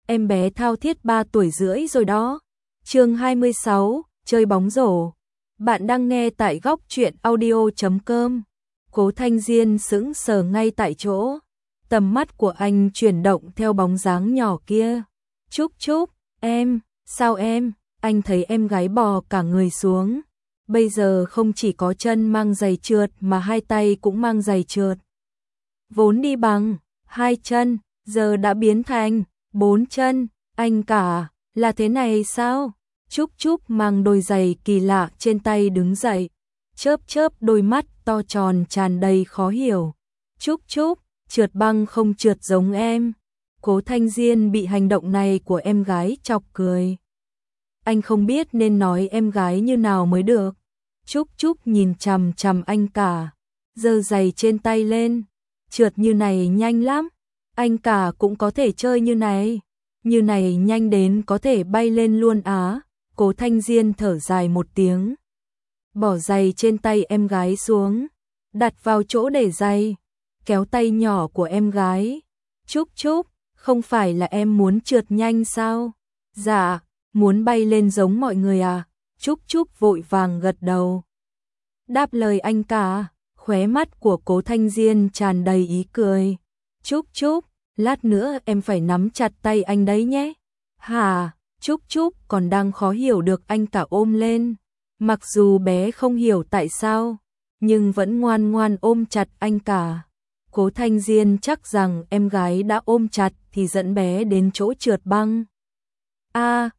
em bé thao thiết 3 tuổi rưỡi rồi đó. Chương 26, chơi bóng rổ. Bạn đang nghe tại góc truyện audio.com. Cố Thanh Diên sững sờ ngay tại chỗ. Tầm mắt của anh chuyển động theo bóng dáng nhỏ kia. Trúc Trúc, em, sao em? Anh thấy em gái bò cả người xuống. Bây giờ không chỉ có chân mang giày trượt mà hai tay cũng mang giày trượt. Vốn đi bằng 2 chân, giờ đã biến thành 4 chân. Anh cả, là thế này sao? Trúc Trúc mang đôi giày kỳ lạ trên tay đứng dậy, chớp chớp đôi mắt to tròn tràn đầy khó hiểu. Trúc Trúc, trượt băng không trượt giống em. Cố Thanh Diên bị hành động này của em gái chọc cười. Anh không biết nên nói em gái như nào mới được. Trúc Trúc nhìn chằm chằm anh cả, giơ giày trên tay lên. Trượt như này nhanh lắm, anh cả cũng có thể chơi như này. Như này nhanh đến có thể bay lên luôn á. Cố Thanh Diên thở dài một tiếng, bỏ giày trên tay em gái xuống, đặt vào chỗ để giày, kéo tay nhỏ của em gái. Trúc Trúc, không phải là em muốn trượt nhanh sao? Dạ, muốn bay lên giống mọi người à? Trúc Trúc vội vàng gật đầu, đáp lời anh cả. Khóe mắt của Cố Thanh Diên tràn đầy ý cười. Trúc Trúc, lát nữa em phải nắm chặt tay anh đấy nhé. Hả? Trúc Trúc còn đang khó hiểu được anh cả ôm lên. Mặc dù bé không hiểu tại sao, nhưng vẫn ngoan ngoan ôm chặt anh cả. Cố Thanh Diên chắc rằng em gái đã ôm chặt thì dẫn bé đến chỗ trượt băng. Ha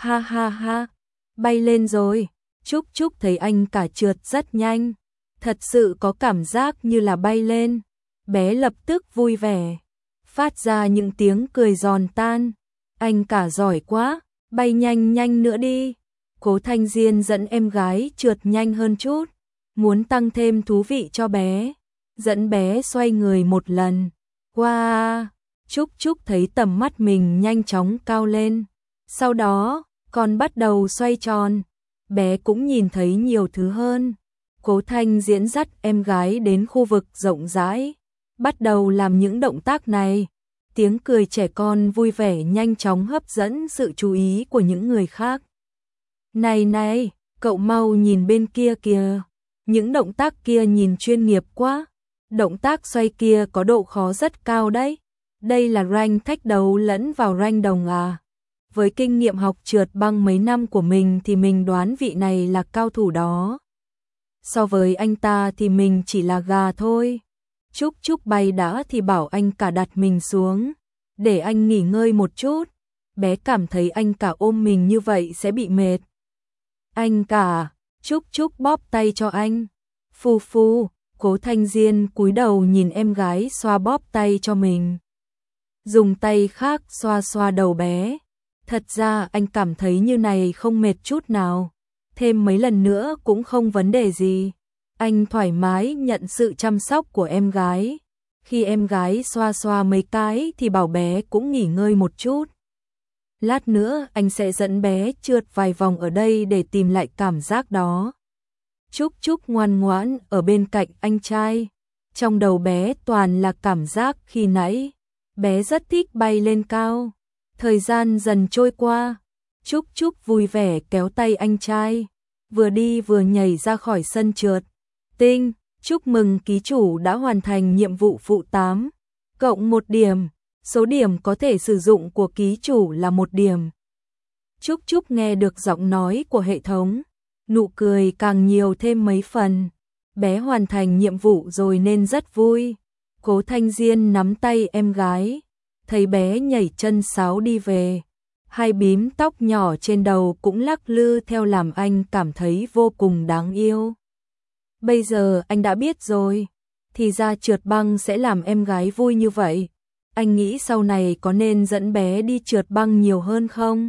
ha, bay lên rồi. Trúc Trúc thấy anh cả trượt rất nhanh, thật sự có cảm giác như là bay lên. Bé lập tức vui vẻ, phát ra những tiếng cười giòn tan. Anh cả giỏi quá, bay nhanh nhanh nữa đi. Cố Thanh Diên dẫn em gái trượt nhanh hơn chút, muốn tăng thêm thú vị cho bé. Dẫn bé xoay người một lần. Wow! Trúc Trúc thấy tầm mắt mình nhanh chóng cao lên. Sau đó, còn bắt đầu xoay tròn. Bé cũng nhìn thấy nhiều thứ hơn. Cố Thanh Diên dắt em gái đến khu vực rộng rãi, bắt đầu làm những động tác này. Tiếng cười trẻ con vui vẻ nhanh chóng hấp dẫn sự chú ý của những người khác. Này, cậu mau nhìn bên kia kìa. Những động tác kia nhìn chuyên nghiệp quá. Động tác xoay kia có độ khó rất cao đấy. Đây là rank thách đấu lẫn vào rank đồng à? Với kinh nghiệm học trượt băng mấy năm của mình thì mình đoán vị này là cao thủ đó. So với anh ta thì mình chỉ là gà thôi. Trúc Trúc bay đã thì bảo anh cả đặt mình xuống, để anh nghỉ ngơi một chút. Bé cảm thấy anh cả ôm mình như vậy sẽ bị mệt. Anh cả, Trúc Trúc bóp tay cho anh. Phu, Cố Thanh Diên cúi đầu nhìn em gái xoa bóp tay cho mình, dùng tay khác xoa xoa đầu bé. Thật ra anh cảm thấy như này không mệt chút nào, thêm mấy lần nữa cũng không vấn đề gì. Anh thoải mái nhận sự chăm sóc của em gái. Khi em gái xoa xoa mấy cái thì bảo bé cũng nghỉ ngơi một chút. Lát nữa anh sẽ dẫn bé trượt vài vòng ở đây để tìm lại cảm giác đó. Trúc Trúc ngoan ngoãn ở bên cạnh anh trai. Trong đầu bé toàn là cảm giác khi nãy. Bé rất thích bay lên cao. Thời gian dần trôi qua, Trúc Trúc vui vẻ kéo tay anh trai, vừa đi vừa nhảy ra khỏi sân trượt. Tinh, chúc mừng ký chủ đã hoàn thành nhiệm vụ phụ 8, cộng 1 điểm, số điểm có thể sử dụng của ký chủ là 1 điểm. Trúc Trúc nghe được giọng nói của hệ thống, nụ cười càng nhiều thêm mấy phần. Bé hoàn thành nhiệm vụ rồi nên rất vui. Cố Thanh Diên nắm tay em gái, thấy bé nhảy chân sáo đi về. Hai bím tóc nhỏ trên đầu cũng lắc lư theo làm anh cảm thấy vô cùng đáng yêu. Bây giờ anh đã biết rồi, thì ra trượt băng sẽ làm em gái vui như vậy. Anh nghĩ sau này có nên dẫn bé đi trượt băng nhiều hơn không?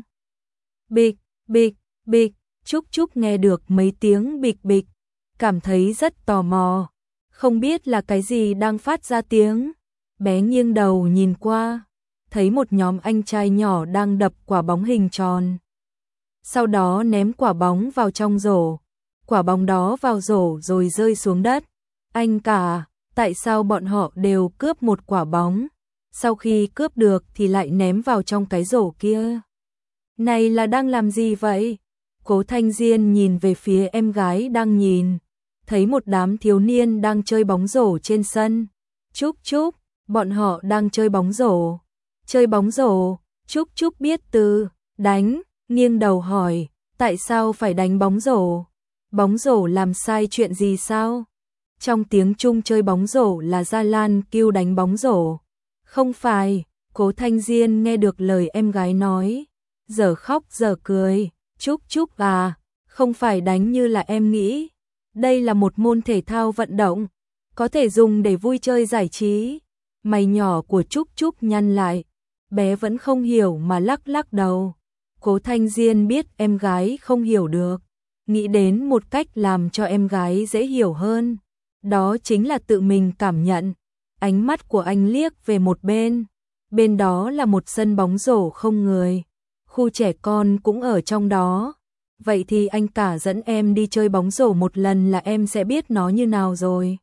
Bịch, Trúc Trúc nghe được mấy tiếng bịch, cảm thấy rất tò mò. Không biết là cái gì đang phát ra tiếng. Bé nghiêng đầu nhìn qua, thấy một nhóm anh trai nhỏ đang đập quả bóng hình tròn. Sau đó ném quả bóng vào trong rổ. Quả bóng đó vào rổ rồi rơi xuống đất. Anh cả, tại sao bọn họ đều cướp một quả bóng? sau khi cướp được thì lại ném vào trong cái rổ kia. Này là đang làm gì vậy? Cố Thanh Diên nhìn về phía em gái đang nhìn, thấy một đám thiếu niên đang chơi bóng rổ trên sân. Trúc Trúc, bọn họ đang chơi bóng rổ. Chơi bóng rổ, Trúc Trúc biết từ đánh, nghiêng đầu hỏi, tại sao phải đánh bóng rổ? Bóng rổ làm sai chuyện gì sao? Trong tiếng Trung chơi bóng rổ là Gia Lan kêu đánh bóng rổ. Không phải, Cố Thanh Diên nghe được lời em gái nói, giờ khóc giờ cười, Trúc Trúc à, không phải đánh như là em nghĩ. Đây là một môn thể thao vận động, có thể dùng để vui chơi giải trí. Mày nhỏ của Trúc Trúc nhăn lại, bé vẫn không hiểu mà lắc lắc đầu. Cố Thanh Diên biết em gái không hiểu được, nghĩ đến một cách làm cho em gái dễ hiểu hơn. Đó chính là tự mình cảm nhận. Ánh mắt của anh liếc về một bên. Bên đó là một sân bóng rổ không người. Khu trẻ con cũng ở trong đó. Vậy thì anh cả dẫn em đi chơi bóng rổ một lần là em sẽ biết nó như nào rồi.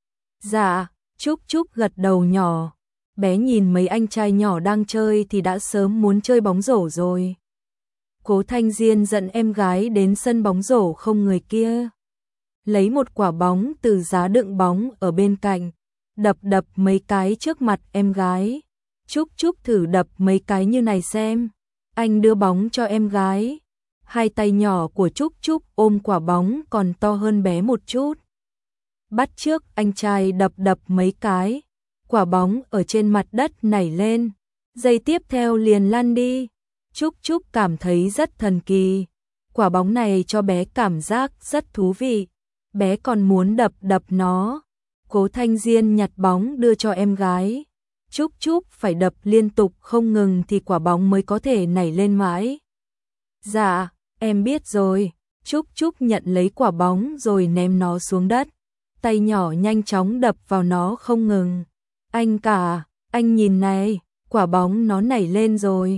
Dạ, Trúc Trúc gật đầu nhỏ. Bé nhìn mấy anh trai nhỏ đang chơi thì đã sớm muốn chơi bóng rổ rồi. Cố Thanh Diên dẫn em gái đến sân bóng rổ không người kia. Lấy một quả bóng từ giá đựng bóng ở bên cạnh, đập mấy cái trước mặt em gái. Trúc Trúc thử đập mấy cái như này xem. Anh đưa bóng cho em gái. Hai tay nhỏ của Trúc Trúc ôm quả bóng còn to hơn bé một chút. Bắt trước anh trai đập mấy cái. Quả bóng ở trên mặt đất nảy lên. Giây tiếp theo liền lăn đi. Trúc Trúc cảm thấy rất thần kỳ. Quả bóng này cho bé cảm giác rất thú vị. Bé còn muốn đập nó. Cố Thanh Diên nhặt bóng đưa cho em gái. Trúc Trúc phải đập liên tục không ngừng thì quả bóng mới có thể nảy lên mãi. Dạ, em biết rồi. Trúc Trúc nhận lấy quả bóng rồi ném nó xuống đất. Tay nhỏ nhanh chóng đập vào nó không ngừng. Anh cả, anh nhìn này, quả bóng nó nảy lên rồi.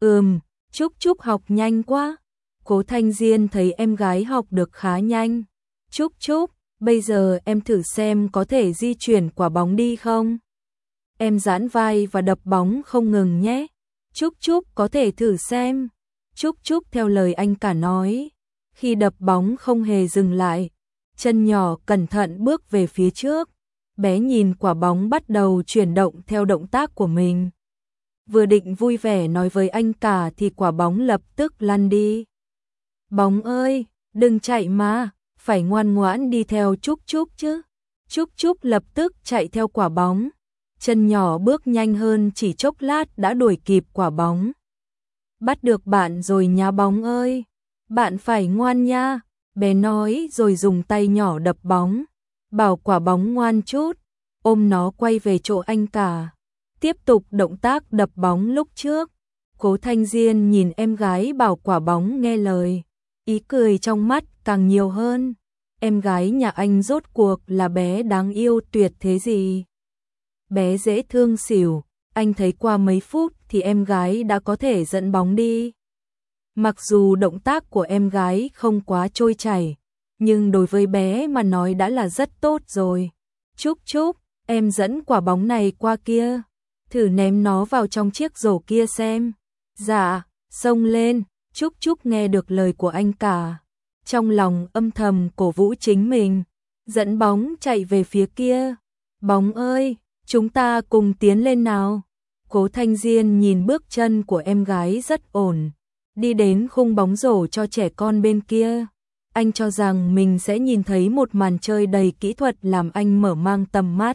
Trúc Trúc học nhanh quá. Cố Thanh Diên thấy em gái học được khá nhanh. Trúc Trúc, bây giờ em thử xem có thể di chuyển quả bóng đi không? Em giãn vai và đập bóng không ngừng nhé. Trúc Trúc có thể thử xem. Trúc Trúc theo lời anh cả nói. Khi đập bóng không hề dừng lại. Chân nhỏ cẩn thận bước về phía trước. Bé nhìn quả bóng bắt đầu chuyển động theo động tác của mình. Vừa định vui vẻ nói với anh cả thì quả bóng lập tức lăn đi. Bóng ơi, đừng chạy mà, phải ngoan ngoãn đi theo Trúc Trúc chứ. Trúc Trúc lập tức chạy theo quả bóng. Chân nhỏ bước nhanh hơn chỉ chốc lát đã đuổi kịp quả bóng. Bắt được bạn rồi nha bóng ơi. Bạn phải ngoan nha, bé nói rồi dùng tay nhỏ đập bóng. Bảo quả bóng ngoan chút, ôm nó quay về chỗ anh cả. Tiếp tục động tác đập bóng lúc trước. Cố Thanh Diên nhìn em gái bảo quả bóng nghe lời. Ý cười trong mắt càng nhiều hơn. Em gái nhà anh rốt cuộc là bé đáng yêu tuyệt thế gì. Bé dễ thương xỉu, anh thấy qua mấy phút thì em gái đã có thể dẫn bóng đi. Mặc dù động tác của em gái không quá trôi chảy, nhưng đối với bé mà nói đã là rất tốt rồi. Trúc Trúc, em dẫn quả bóng này qua kia, thử ném nó vào trong chiếc rổ kia xem. Dạ, xông lên. Trúc Trúc nghe được lời của anh cả. Trong lòng âm thầm cổ vũ chính mình, dẫn bóng chạy về phía kia. Bóng ơi, chúng ta cùng tiến lên nào. Cố Thanh Diên nhìn bước chân của em gái rất ổn, đi đến khung bóng rổ cho trẻ con bên kia. Anh cho rằng mình sẽ nhìn thấy một màn chơi đầy kỹ thuật làm anh mở mang tầm mắt.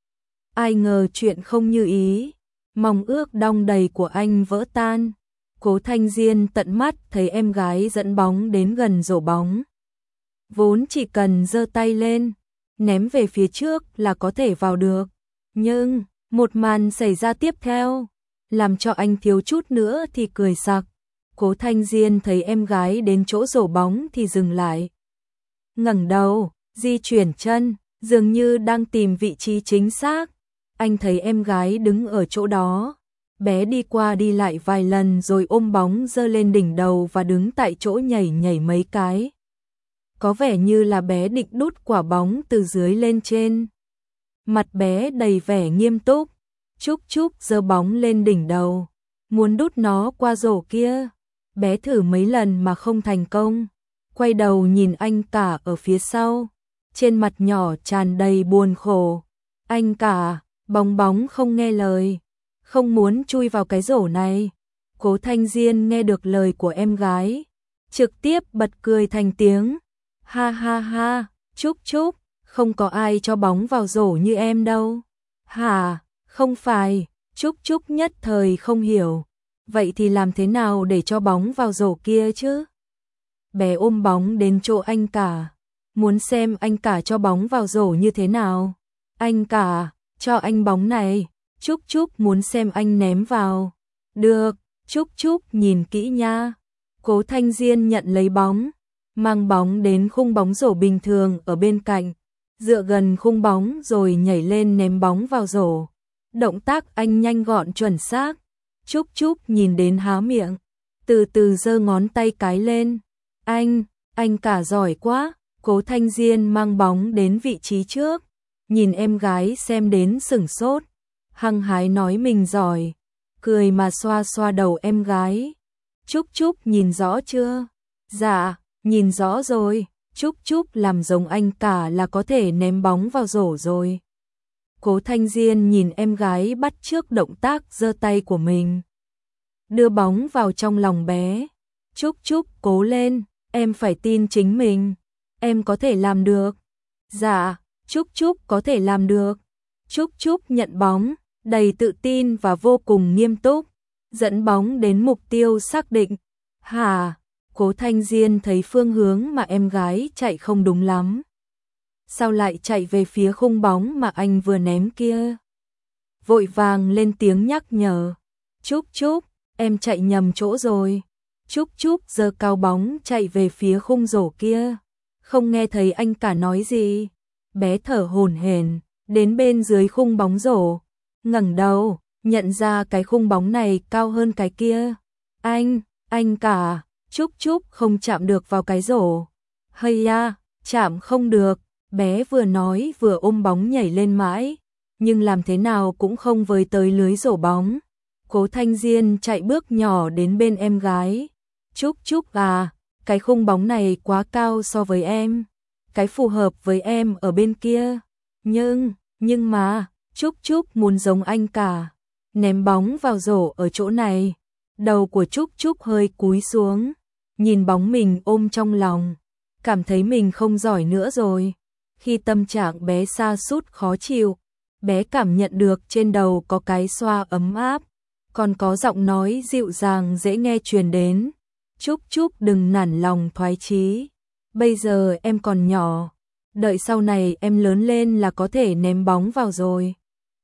Ai ngờ chuyện không như ý, mong ước đong đầy của anh vỡ tan. Cố Thanh Diên tận mắt thấy em gái dẫn bóng đến gần rổ bóng. Vốn chỉ cần giơ tay lên, ném về phía trước là có thể vào được. Nhưng, một màn xảy ra tiếp theo, làm cho anh thiếu chút nữa thì cười sặc. Cố Thanh Diên thấy em gái đến chỗ rổ bóng thì dừng lại. Ngẩng đầu, di chuyển chân, dường như đang tìm vị trí chính xác. Anh thấy em gái đứng ở chỗ đó. Bé đi qua đi lại vài lần rồi ôm bóng giơ lên đỉnh đầu và đứng tại chỗ nhảy mấy cái. Có vẻ như là bé định đút quả bóng từ dưới lên trên. Mặt bé đầy vẻ nghiêm túc. Trúc Trúc giơ bóng lên đỉnh đầu, muốn đút nó qua rổ kia. Bé thử mấy lần mà không thành công, quay đầu nhìn anh cả ở phía sau, trên mặt nhỏ tràn đầy buồn khổ. Anh cả, bóng bóng không nghe lời, không muốn chui vào cái rổ này. Cố Thanh Diên nghe được lời của em gái, trực tiếp bật cười thành tiếng. Ha ha ha, Trúc Trúc, không có ai cho bóng vào rổ như em đâu. Hả, không phải, Trúc Trúc nhất thời không hiểu. Vậy thì làm thế nào để cho bóng vào rổ kia chứ? Bé ôm bóng đến chỗ anh cả, muốn xem anh cả cho bóng vào rổ như thế nào. Anh cả, cho anh bóng này, Trúc Trúc muốn xem anh ném vào. Được, Trúc Trúc nhìn kỹ nha. Cố Thanh Diên nhận lấy bóng, mang bóng đến khung bóng rổ bình thường ở bên cạnh, dựa gần khung bóng rồi nhảy lên ném bóng vào rổ. Động tác anh nhanh gọn chuẩn xác. Trúc Trúc nhìn đến há miệng, từ từ giơ ngón tay cái lên. Anh cả giỏi quá. Cố Thanh Diên mang bóng đến vị trí trước, nhìn em gái xem đến sửng sốt, hăng hái nói mình giỏi, cười mà xoa xoa đầu em gái. Trúc Trúc nhìn rõ chưa? Dạ, nhìn rõ rồi. Trúc Trúc làm giống anh cả là có thể ném bóng vào rổ rồi. Cố Thanh Diên nhìn em gái bắt chước động tác giơ tay của mình, đưa bóng vào trong lòng bé. Trúc Trúc cố lên, em phải tin chính mình, em có thể làm được. Dạ, Trúc Trúc có thể làm được. Trúc Trúc nhận bóng, đầy tự tin và vô cùng nghiêm túc, dẫn bóng đến mục tiêu xác định. Hả? Cố Thanh Diên thấy phương hướng mà em gái chạy không đúng lắm. Sao lại chạy về phía khung bóng mà anh vừa ném kia? Vội vàng lên tiếng nhắc nhở. Trúc Trúc, em chạy nhầm chỗ rồi. Trúc Trúc giơ cao bóng chạy về phía khung rổ kia, không nghe thấy anh cả nói gì. Bé thở hổn hển đến bên dưới khung bóng rổ, ngẩng đầu, nhận ra cái khung bóng này cao hơn cái kia. Anh cả, Trúc Trúc không chạm được vào cái rổ. Hay à, chạm không được. Bé vừa nói vừa ôm bóng nhảy lên mãi, nhưng làm thế nào cũng không với tới lưới rổ bóng. Cố Thanh Diên chạy bước nhỏ đến bên em gái. Trúc Trúc à, cái khung bóng này quá cao so với em, cái phù hợp với em ở bên kia. Nhưng mà, Trúc Trúc muốn giống anh cả, ném bóng vào rổ ở chỗ này. Đầu của Trúc Trúc hơi cúi xuống, nhìn bóng mình ôm trong lòng, cảm thấy mình không giỏi nữa rồi. Khi tâm trạng bé sa sút khó chịu, bé cảm nhận được trên đầu có cái xoa ấm áp, còn có giọng nói dịu dàng dễ nghe truyền đến. Trúc Trúc đừng nản lòng thoái chí, bây giờ em còn nhỏ, đợi sau này em lớn lên là có thể ném bóng vào rồi.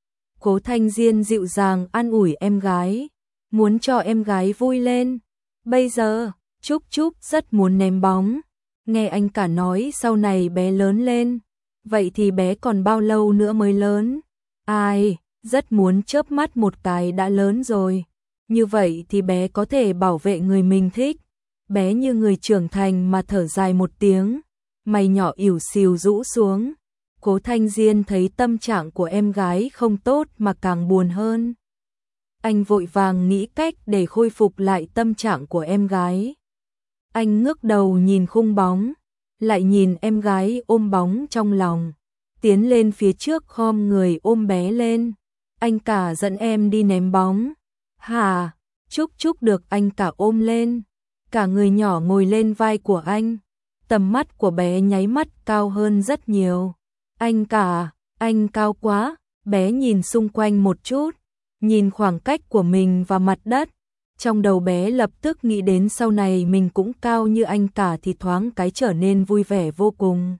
Cố Thanh Diên dịu dàng an ủi em gái, muốn cho em gái vui lên. Bây giờ, Trúc Trúc rất muốn ném bóng, nghe anh cả nói sau này bé lớn lên, vậy thì bé còn bao lâu nữa mới lớn? Ai, rất muốn chớp mắt một cái đã lớn rồi. Như vậy thì bé có thể bảo vệ người mình thích. Bé như người trưởng thành mà thở dài một tiếng, mày nhỏ ỉu xìu rũ xuống. Cố Thanh Diên thấy tâm trạng của em gái không tốt mà càng buồn hơn. Anh vội vàng nghĩ cách để khôi phục lại tâm trạng của em gái. Anh ngước đầu nhìn khung bóng, lại nhìn em gái ôm bóng trong lòng, tiến lên phía trước khom người ôm bé lên. Anh cả dẫn em đi ném bóng. Hả? Trúc Trúc được anh cả ôm lên, cả người nhỏ ngồi lên vai của anh. Tầm mắt của bé nháy mắt cao hơn rất nhiều. Anh cả, anh cao quá. Bé nhìn xung quanh một chút, nhìn khoảng cách của mình và mặt đất. Trong đầu bé lập tức nghĩ đến sau này mình cũng cao như anh cả thì thoáng cái trở nên vui vẻ vô cùng.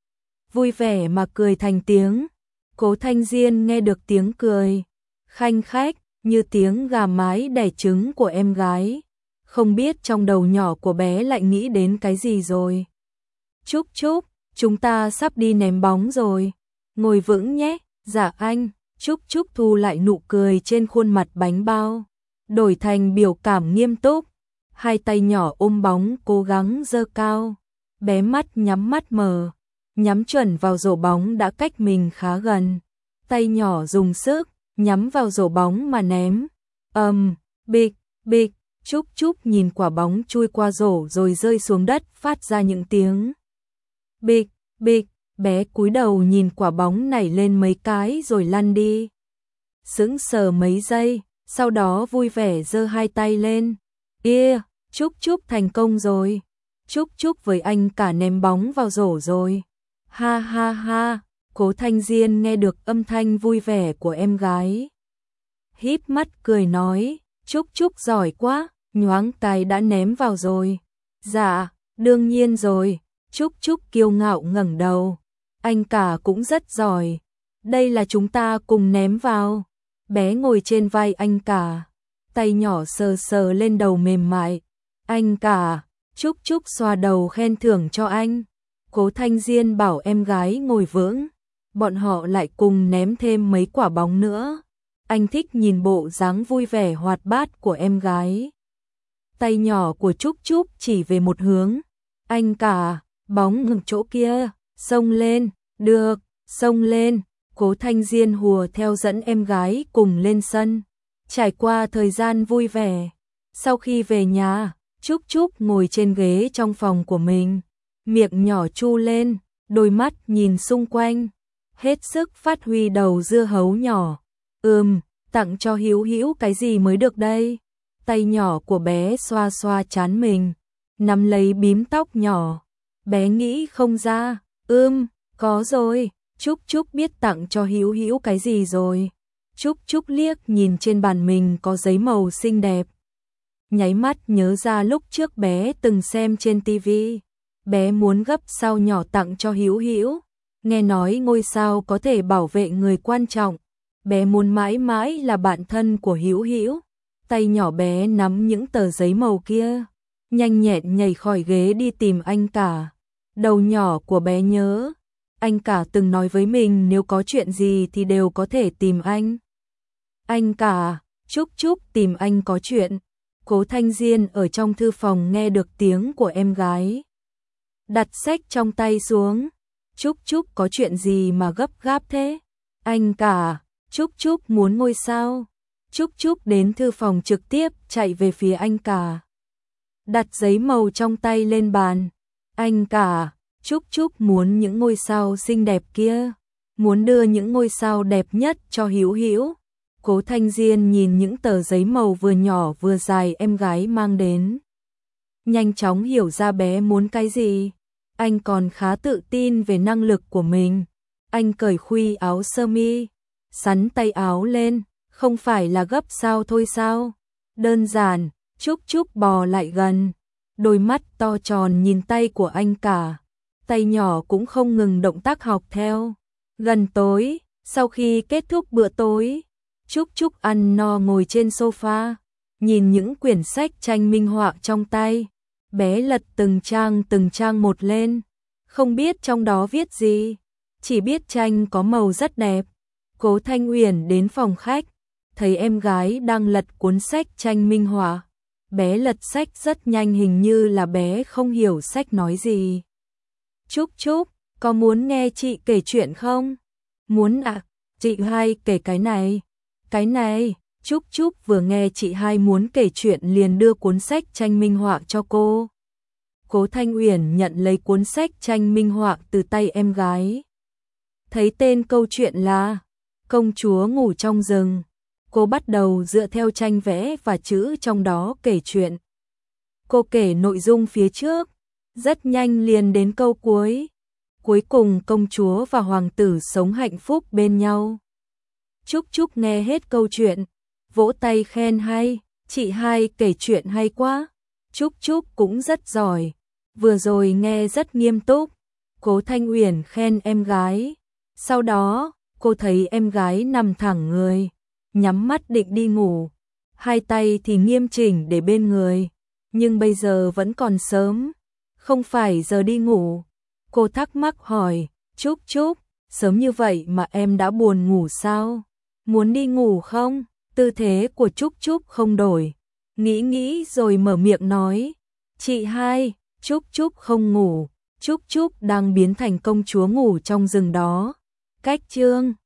Vui vẻ mà cười thành tiếng. Cố Thanh Diên nghe được tiếng cười khanh khách như tiếng gà mái đẻ trứng của em gái. Không biết trong đầu nhỏ của bé lại nghĩ đến cái gì rồi. Trúc Trúc, chúng ta sắp đi ném bóng rồi. Ngồi vững nhé. Dạ anh. Trúc Trúc thu lại nụ cười trên khuôn mặt bánh bao, đổi thành biểu cảm nghiêm túc. Hai tay nhỏ ôm bóng cố gắng giơ cao. Bé mắt nhắm mắt mở, nhắm chuẩn vào rổ bóng đã cách mình khá gần. Tay nhỏ dùng sức, nhắm vào rổ bóng mà ném. Bịch, bịch, Trúc Trúc nhìn quả bóng chui qua rổ rồi rơi xuống đất phát ra những tiếng. Bịch, bịch, bé cúi đầu nhìn quả bóng nảy lên mấy cái rồi lăn đi. Sững sờ mấy giây, sau đó vui vẻ giơ hai tay lên. Trúc Trúc thành công rồi. Trúc Trúc với anh cả ném bóng vào rổ rồi. Ha ha ha, Cố Thanh Diên nghe được âm thanh vui vẻ của em gái. Híp mắt cười nói, Trúc Trúc giỏi quá, nhoáng cái đã ném vào rồi. Dạ, đương nhiên rồi, Trúc Trúc kiêu ngạo ngẩng đầu. Anh cả cũng rất giỏi, đây là chúng ta cùng ném vào. Bé ngồi trên vai anh cả, tay nhỏ sờ sờ lên đầu mềm mại. Anh cả, Trúc Trúc xoa đầu khen thưởng cho anh. Cố Thanh Diên bảo em gái ngồi vững, bọn họ lại cùng ném thêm mấy quả bóng nữa. Anh thích nhìn bộ dáng vui vẻ hoạt bát của em gái. Tay nhỏ của Trúc Trúc chỉ về một hướng. Anh cả, bóng ngừng chỗ kia, xông lên, được, xông lên. Cố Thanh Diên hùa theo dẫn em gái cùng lên sân. Trải qua thời gian vui vẻ, sau khi về nhà, Trúc Trúc ngồi trên ghế trong phòng của mình, miệng nhỏ chu lên, đôi mắt nhìn xung quanh, hết sức phát huy đầu dưa hấu nhỏ. Tặng cho Hữu Hữu cái gì mới được đây? Tay nhỏ của bé xoa xoa trán mình, nắm lấy bím tóc nhỏ. Bé nghĩ không ra. Có rồi. Trúc Trúc biết tặng cho Hữu Hữu cái gì rồi. Trúc Trúc liếc nhìn trên bàn mình có giấy màu xinh đẹp. Nháy mắt nhớ ra lúc trước bé từng xem trên tivi. Bé muốn gấp sao nhỏ tặng cho Hữu Hữu. Nghe nói ngôi sao có thể bảo vệ người quan trọng. Bé muốn mãi mãi là bạn thân của Hữu Hữu. Tay nhỏ bé nắm những tờ giấy màu kia, nhanh nhẹn nhảy khỏi ghế đi tìm anh cả. Đầu nhỏ của bé nhớ, anh cả từng nói với mình nếu có chuyện gì thì đều có thể tìm anh. Anh cả, Trúc Trúc tìm anh có chuyện. Cố Thanh Diên ở trong thư phòng nghe được tiếng của em gái. Đặt sách trong tay xuống. Trúc Trúc có chuyện gì mà gấp gáp thế? Anh cả, Trúc Trúc muốn ngôi sao. Trúc Trúc đến thư phòng trực tiếp chạy về phía anh cả. Đặt giấy màu trong tay lên bàn. Anh cả, Trúc Trúc muốn những ngôi sao xinh đẹp kia. Muốn đưa những ngôi sao đẹp nhất cho Hữu Hữu. Cố Thanh Diên nhìn những tờ giấy màu vừa nhỏ vừa dài em gái mang đến. Nhanh chóng hiểu ra bé muốn cái gì. Anh còn khá tự tin về năng lực của mình. Anh cởi khuy áo sơ mi, xắn tay áo lên. Không phải là gấp sao thôi sao? Đơn giản. Trúc Trúc bò lại gần, đôi mắt to tròn nhìn tay của anh cả. Tay nhỏ cũng không ngừng động tác học theo. Gần tối, sau khi kết thúc bữa tối, Trúc Trúc ăn no ngồi trên sofa, nhìn những quyển sách tranh minh họa trong tay. Bé lật từng trang một lên, không biết trong đó viết gì, chỉ biết tranh có màu rất đẹp. Cố Thanh Uyển đến phòng khách, thấy em gái đang lật cuốn sách tranh minh họa. Bé lật sách rất nhanh, hình như là bé không hiểu sách nói gì. Trúc Trúc, có muốn nghe chị kể chuyện không? Muốn ạ, chị hai kể cái này. Cái này, Trúc Trúc vừa nghe chị hai muốn kể chuyện liền đưa cuốn sách tranh minh họa cho cô. Cố Thanh Uyển nhận lấy cuốn sách tranh minh họa từ tay em gái. Thấy tên câu chuyện là Công chúa ngủ trong rừng. Cô bắt đầu dựa theo tranh vẽ và chữ trong đó kể chuyện. Cô kể nội dung phía trước, rất nhanh liền đến câu cuối. Cuối cùng công chúa và hoàng tử sống hạnh phúc bên nhau. Trúc Trúc nghe hết câu chuyện, vỗ tay khen hay, chị hai kể chuyện hay quá. Trúc Trúc cũng rất giỏi, vừa rồi nghe rất nghiêm túc. Cố Thanh Uyển khen em gái. Sau đó, cô thấy em gái nằm thẳng người, nhắm mắt định đi ngủ, hai tay thì nghiêm chỉnh để bên người. Nhưng bây giờ vẫn còn sớm, không phải giờ đi ngủ. Cô thắc mắc hỏi, Trúc Trúc, sớm như vậy mà em đã buồn ngủ sao? Muốn đi ngủ không? Tư thế của Trúc Trúc không đổi, nghĩ rồi mở miệng nói, chị hai, Trúc Trúc không ngủ, Trúc Trúc đang biến thành công chúa ngủ trong rừng đó. Cách chương